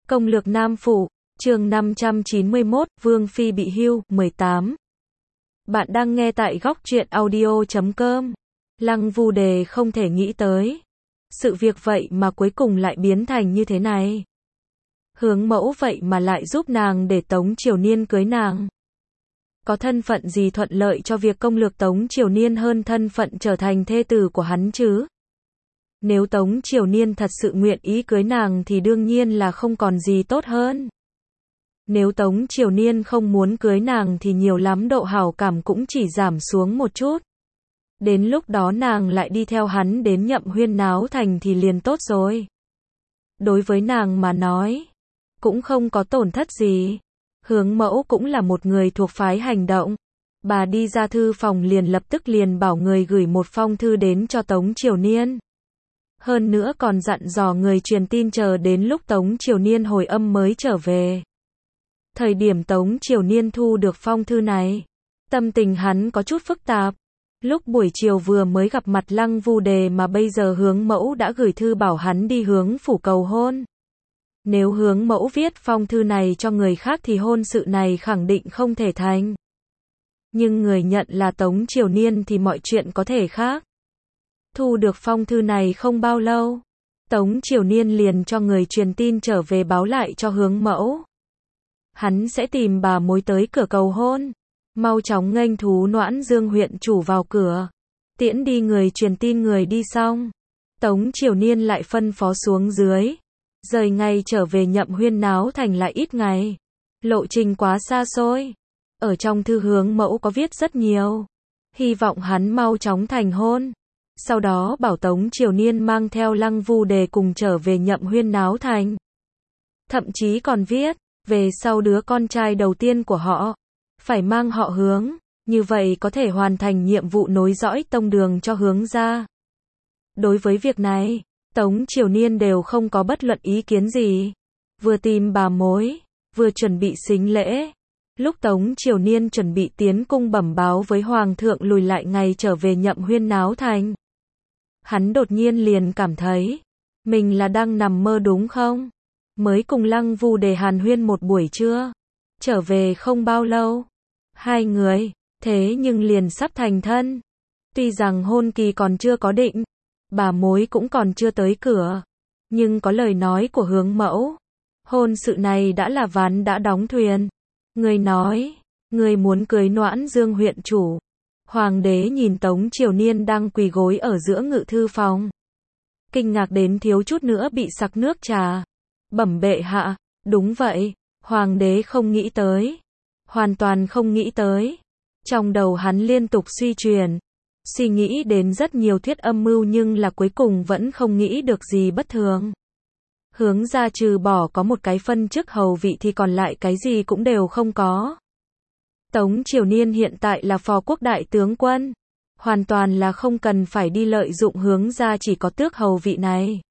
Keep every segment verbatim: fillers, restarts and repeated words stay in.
Công lược Nam Phủ, chương năm trăm chín mươi mốt, Vương Phi bị hưu, mười tám. Bạn đang nghe tại góc truyện audio chấm com. Lăng Vu Đề không thể nghĩ tới. Sự việc vậy mà cuối cùng lại biến thành như thế này. Hướng mẫu vậy mà lại giúp nàng để Tống Triều Niên cưới nàng. Có thân phận gì thuận lợi cho việc công lược Tống Triều Niên hơn thân phận trở thành thê tử của hắn chứ? Nếu Tống Triều Niên thật sự nguyện ý cưới nàng thì đương nhiên là không còn gì tốt hơn. Nếu Tống Triều Niên không muốn cưới nàng thì nhiều lắm độ hảo cảm cũng chỉ giảm xuống một chút. Đến lúc đó nàng lại đi theo hắn đến Nhậm Huyên náo thành thì liền tốt rồi. Đối với nàng mà nói, cũng không có tổn thất gì. Hướng mẫu cũng là một người thuộc phái hành động. Bà đi ra thư phòng liền lập tức liền bảo người gửi một phong thư đến cho Tống Triều Niên. Hơn nữa còn dặn dò người truyền tin chờ đến lúc Tống Triều Niên hồi âm mới trở về. Thời điểm Tống Triều Niên thu được phong thư này, tâm tình hắn có chút phức tạp. Lúc buổi chiều vừa mới gặp mặt Lăng Vu Đề mà bây giờ hướng mẫu đã gửi thư bảo hắn đi hướng phủ cầu hôn. Nếu hướng mẫu viết phong thư này cho người khác thì hôn sự này khẳng định không thể thành. Nhưng người nhận là Tống Triều Niên thì mọi chuyện có thể khác. Thu được phong thư này không bao lâu, Tống Triều Niên liền cho người truyền tin trở về báo lại cho hướng mẫu. Hắn sẽ tìm bà mối tới cửa cầu hôn. Mau chóng nghênh thú Noãn Dương huyện chủ vào cửa. Tiễn đi người truyền tin người đi xong. Tống Triều Niên lại phân phó xuống dưới. Rời ngày trở về Nhậm Huyên náo thành lại ít ngày. Lộ trình quá xa xôi. Ở trong thư hướng mẫu có viết rất nhiều. Hy vọng hắn mau chóng thành hôn. Sau đó bảo Tống Triều Niên mang theo Lăng Vu Đề cùng trở về Nhậm Huyên náo thành. Thậm chí còn viết, về sau đứa con trai đầu tiên của họ, phải mang họ Hướng, như vậy có thể hoàn thành nhiệm vụ nối dõi tông đường cho Hướng gia. Đối với việc này, Tống Triều Niên đều không có bất luận ý kiến gì. Vừa tìm bà mối, vừa chuẩn bị sính lễ. Lúc Tống Triều Niên chuẩn bị tiến cung bẩm báo với Hoàng thượng lùi lại ngày trở về Nhậm Huyên náo thành, hắn đột nhiên liền cảm thấy, mình là đang nằm mơ đúng không? Mới cùng Lăng Vu Đề hàn huyên một buổi trưa, trở về không bao lâu, hai người, thế nhưng liền sắp thành thân. Tuy rằng hôn kỳ còn chưa có định, bà mối cũng còn chưa tới cửa, nhưng có lời nói của hướng mẫu, hôn sự này đã là ván đã đóng thuyền. Người nói, người muốn cưới Noãn Dương huyện chủ. Hoàng đế nhìn Tống Triều Niên đang quỳ gối ở giữa ngự thư phòng, kinh ngạc đến thiếu chút nữa bị sặc nước trà. Bẩm bệ hạ, đúng vậy, hoàng đế không nghĩ tới, hoàn toàn không nghĩ tới. Trong đầu hắn liên tục suy chuyển, suy nghĩ đến rất nhiều thuyết âm mưu nhưng là cuối cùng vẫn không nghĩ được gì bất thường. Hướng gia trừ bỏ có một cái phân chức hầu vị thì còn lại cái gì cũng đều không có. Tống Triều Niên hiện tại là phò quốc đại tướng quân, hoàn toàn là không cần phải đi lợi dụng hướng gia chỉ có tước hầu vị này.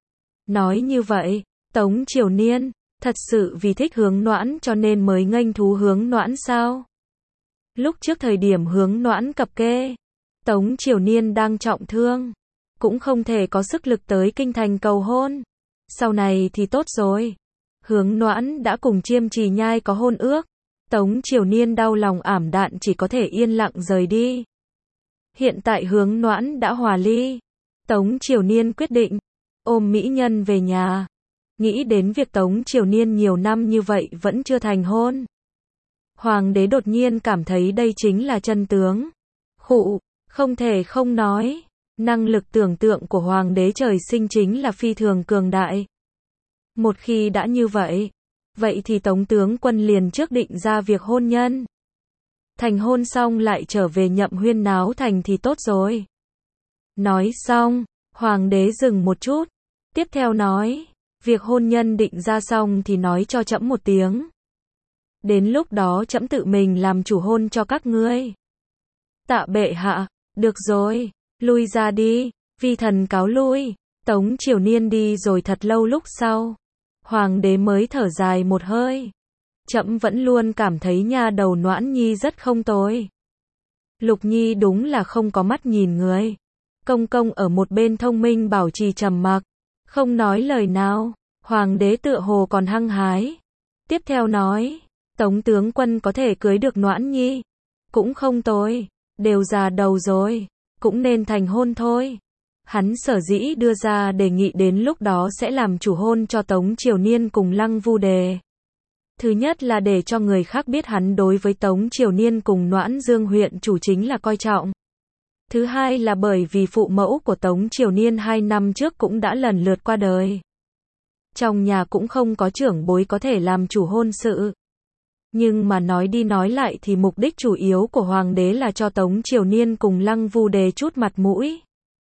Nói như vậy, Tống Triều Niên, thật sự vì thích Hướng Noãn cho nên mới nghênh thú Hướng Noãn sao? Lúc trước thời điểm Hướng Noãn cập kê, Tống Triều Niên đang trọng thương, cũng không thể có sức lực tới kinh thành cầu hôn. Sau này thì tốt rồi. Hướng Noãn đã cùng Chiêm Trì Nhai có hôn ước. Tống Triều Niên đau lòng ảm đạm chỉ có thể yên lặng rời đi. Hiện tại Hướng Noãn đã hòa ly. Tống Triều Niên quyết định ôm mỹ nhân về nhà. Nghĩ đến việc Tống Triều Niên nhiều năm như vậy vẫn chưa thành hôn. Hoàng đế đột nhiên cảm thấy đây chính là chân tướng. Khụ, không thể không nói. Năng lực tưởng tượng của hoàng đế trời sinh chính là phi thường cường đại. Một khi đã như vậy, vậy thì Tống tướng quân liền trước định ra việc hôn nhân. Thành hôn xong lại trở về Nhậm Huyên náo thành thì tốt rồi. Nói xong, hoàng đế dừng một chút. Tiếp theo nói, việc hôn nhân định ra xong thì nói cho trẫm một tiếng. Đến lúc đó trẫm tự mình làm chủ hôn cho các ngươi. Tạ bệ hạ, được rồi, lui ra đi, vi thần cáo lui. Tống Triều Niên đi rồi thật lâu lúc sau, hoàng đế mới thở dài một hơi. Trẫm vẫn luôn cảm thấy nha đầu Noãn Nhi rất không tồi. Lục Nhi đúng là không có mắt nhìn người. Công công ở một bên thông minh bảo trì trầm mặc, không nói lời nào. Hoàng đế tựa hồ còn hăng hái. Tiếp theo nói, Tống tướng quân có thể cưới được Noãn Nhi. Cũng không tồi, đều già đầu rồi, cũng nên thành hôn thôi. Hắn sở dĩ đưa ra đề nghị đến lúc đó sẽ làm chủ hôn cho Tống Triều Niên cùng Lăng Vu Đề. Thứ nhất là để cho người khác biết hắn đối với Tống Triều Niên cùng Noãn Dương huyện chủ chính là coi trọng. Thứ hai là bởi vì phụ mẫu của Tống Triều Niên hai năm trước cũng đã lần lượt qua đời. Trong nhà cũng không có trưởng bối có thể làm chủ hôn sự. Nhưng mà nói đi nói lại thì mục đích chủ yếu của hoàng đế là cho Tống Triều Niên cùng Lăng Vu Đề chút mặt mũi.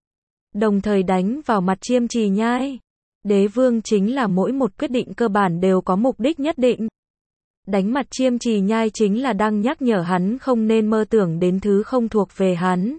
Đồng thời đánh vào mặt Chiêm Trì Nhai. Đế vương chính là mỗi một quyết định cơ bản đều có mục đích nhất định. Đánh mặt Chiêm Trì Nhai chính là đang nhắc nhở hắn không nên mơ tưởng đến thứ không thuộc về hắn.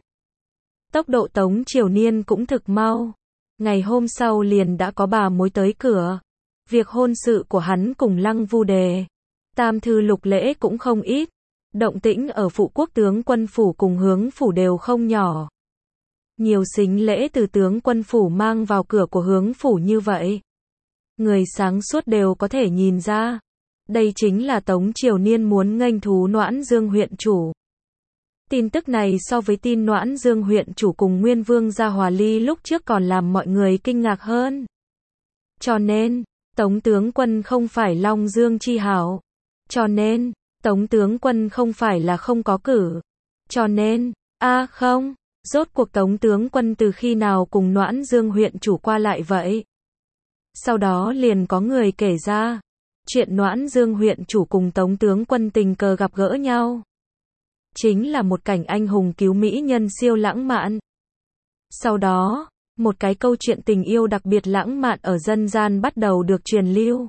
Tốc độ Tống Triều Niên cũng thực mau. Ngày hôm sau liền đã có bà mối tới cửa. Việc hôn sự của hắn cùng Lăng Vu Đề, tam thư lục lễ cũng không ít. Động tĩnh ở phụ quốc tướng quân phủ cùng hướng phủ đều không nhỏ. Nhiều sính lễ từ tướng quân phủ mang vào cửa của hướng phủ như vậy. Người sáng suốt đều có thể nhìn ra. Đây chính là Tống Triều Niên muốn nghênh thú Noãn Dương huyện chủ. Tin tức này so với tin Noãn Dương huyện chủ cùng Nguyên Vương gia hòa ly lúc trước còn làm mọi người kinh ngạc hơn. Cho nên, Tống tướng quân không phải Long Dương chi hảo. Cho nên, Tống tướng quân không phải là không có cử. Cho nên, a à không, rốt cuộc Tống tướng quân từ khi nào cùng Noãn Dương huyện chủ qua lại vậy? Sau đó liền có người kể ra, chuyện Noãn Dương huyện chủ cùng Tống tướng quân tình cờ gặp gỡ nhau. Chính là một cảnh anh hùng cứu mỹ nhân siêu lãng mạn. Sau đó, một cái câu chuyện tình yêu đặc biệt lãng mạn ở dân gian bắt đầu được truyền lưu.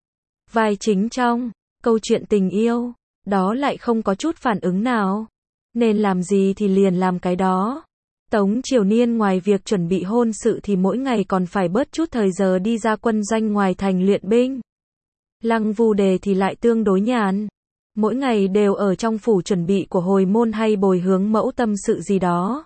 Vai chính trong câu chuyện tình yêu, đó lại không có chút phản ứng nào. Nên làm gì thì liền làm cái đó. Tống Triều Niên ngoài việc chuẩn bị hôn sự thì mỗi ngày còn phải bớt chút thời giờ đi ra quân doanh ngoài thành luyện binh. Lăng Vu Đề thì lại tương đối nhàn. Mỗi ngày đều ở trong phủ chuẩn bị của hồi môn hay bồi hướng mẫu tâm sự gì đó.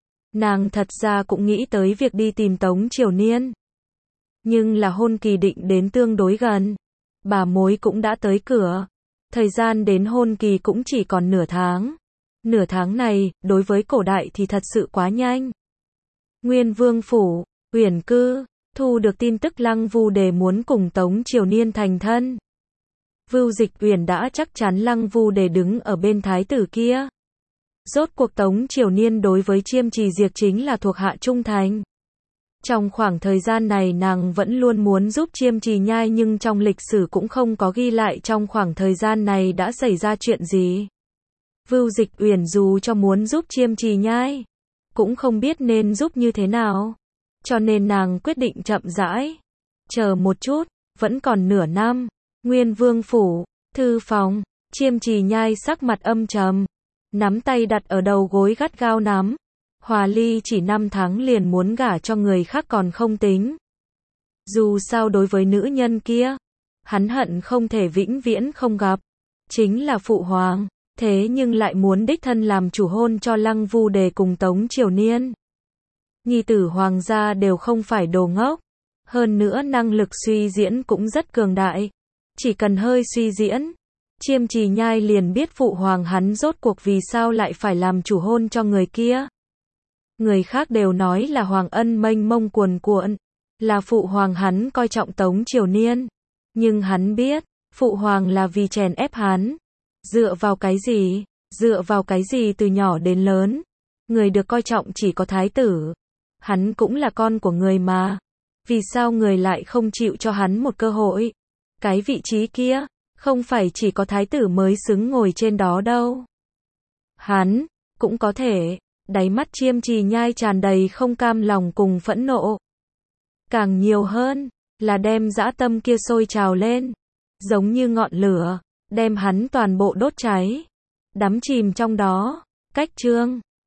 Nàng thật ra cũng nghĩ tới việc đi tìm Tống Triều Niên. Nhưng là hôn kỳ định đến tương đối gần. Bà mối cũng đã tới cửa. Thời gian đến hôn kỳ cũng chỉ còn nửa tháng. Nửa tháng này, đối với cổ đại thì thật sự quá nhanh. Nguyên Vương phủ, Uyển cư, thu được tin tức Lăng Vu Đề muốn cùng Tống Triều Niên thành thân. Vưu Dịch Uyển đã chắc chắn Lăng Vu Đề đứng ở bên thái tử kia. Rốt cuộc Tống Triều Niên đối với Chiêm Trì Diệp chính là thuộc hạ trung thành. Trong khoảng thời gian này nàng vẫn luôn muốn giúp Chiêm Trì Nhai nhưng trong lịch sử cũng không có ghi lại trong khoảng thời gian này đã xảy ra chuyện gì. Vưu Dịch Uyển dù cho muốn giúp Chiêm Trì Nhai, cũng không biết nên giúp như thế nào. Cho nên nàng quyết định chậm rãi. Chờ một chút, vẫn còn nửa năm. Nguyên Vương phủ, thư phòng, Chiêm Trì Nhai sắc mặt âm trầm. Nắm tay đặt ở đầu gối gắt gao nắm. Hòa ly chỉ năm tháng liền muốn gả cho người khác còn không tính. Dù sao đối với nữ nhân kia, hắn hận không thể vĩnh viễn không gặp. Chính là phụ hoàng. Thế nhưng lại muốn đích thân làm chủ hôn cho Lăng Vu Đề cùng Tống Triều Niên. Nhi tử hoàng gia đều không phải đồ ngốc. Hơn nữa năng lực suy diễn cũng rất cường đại. Chỉ cần hơi suy diễn, Chiêm Trì Nhai liền biết phụ hoàng hắn rốt cuộc vì sao lại phải làm chủ hôn cho người kia. Người khác đều nói là hoàng ân mênh mông cuồn cuộn, là phụ hoàng hắn coi trọng Tống Triều Niên. Nhưng hắn biết, phụ hoàng là vì chèn ép hắn. Dựa vào cái gì? Dựa vào cái gì từ nhỏ đến lớn? Người được coi trọng chỉ có thái tử. Hắn cũng là con của người mà. Vì sao người lại không chịu cho hắn một cơ hội? Cái vị trí kia, không phải chỉ có thái tử mới xứng ngồi trên đó đâu. Hắn, cũng có thể, đáy mắt Chiêm Trì Nhai tràn đầy không cam lòng cùng phẫn nộ. Càng nhiều hơn, là đem dã tâm kia sôi trào lên. Giống như ngọn lửa, đem hắn toàn bộ đốt cháy. Đắm chìm trong đó. Cách chương